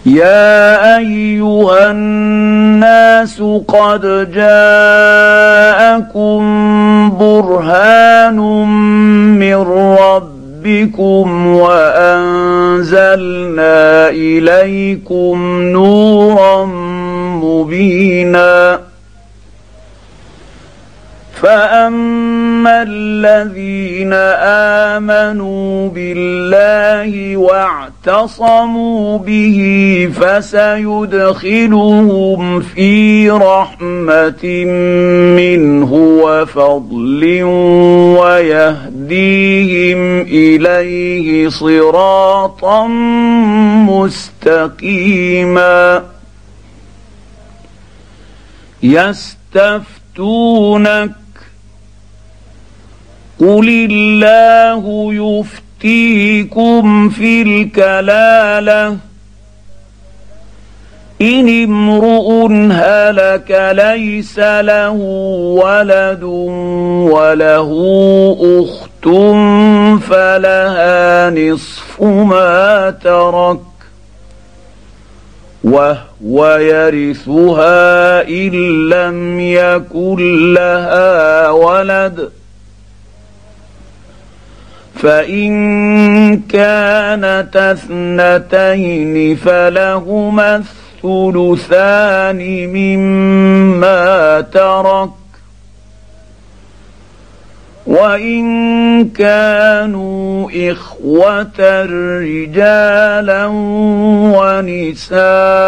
يا أيها الناس قد جاءكم برهان من ربكم وأنزلنا إليكم نورا مبينا فأما الذين آمنوا بالله واعتصموا به فسيدخلهم في رحمة منه وفضل ويهديهم إليه صراطا مستقيما يستفتونك قل الله يفتيكم في الكلالة إن امرؤ هلك ليس له ولد وله أخت فلها نصف ما ترك وهو يرثها إن لم يكن لها ولد فإن كانت اثنتين فلهما الثلثان مما ترك وإن كانوا إخوة رجالا ونساء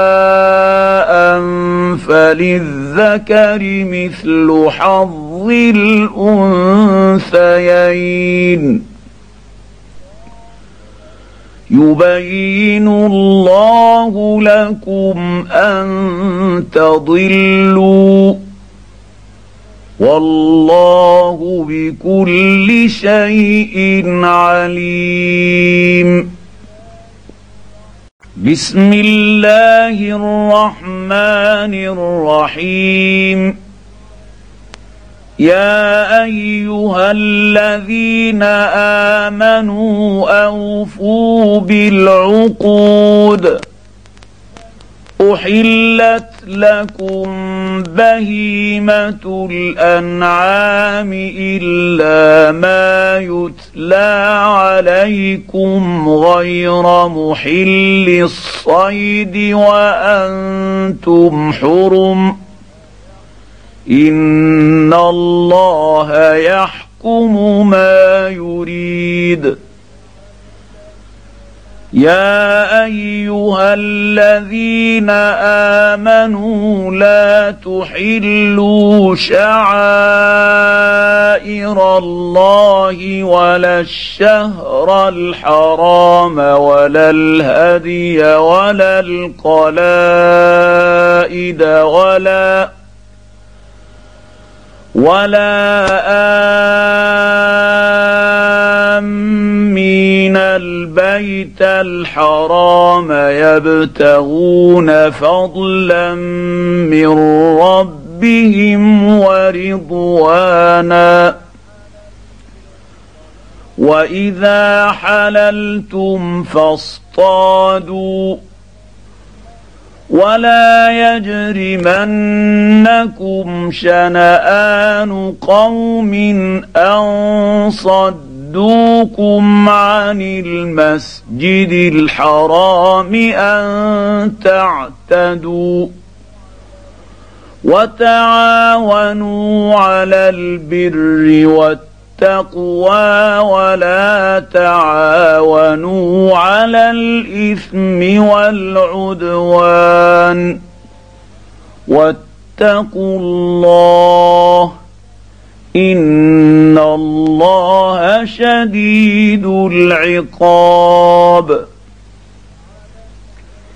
فللذكر مثل حظ الأنثيين يبين الله لكم أن تضلوا والله بكل شيء عليم بسم الله الرحمن الرحيم يا أيها الذين آمنوا أوفوا بالعقود أحلت لكم بهيمة الأنعام إلا ما يتلى عليكم غير محل الصيد وأنتم حرم إن الله يحكم ما يريد يا أيها الذين آمنوا لا تحلوا شعائر الله ولا الشهر الحرام ولا الهدي ولا القلائد ولا آمين البيت الحرام يبتغون فضلا من ربهم ورضوانا وإذا حللتم فاصطادوا ولا يجرمنكم شنآن قوم أن صدوكم عن المسجد الحرام أن تعتدوا وتعاونوا على البر والتقوى ولا تعاونوا على الإثم والعدوان واتقوا الله إن الله شديد العقاب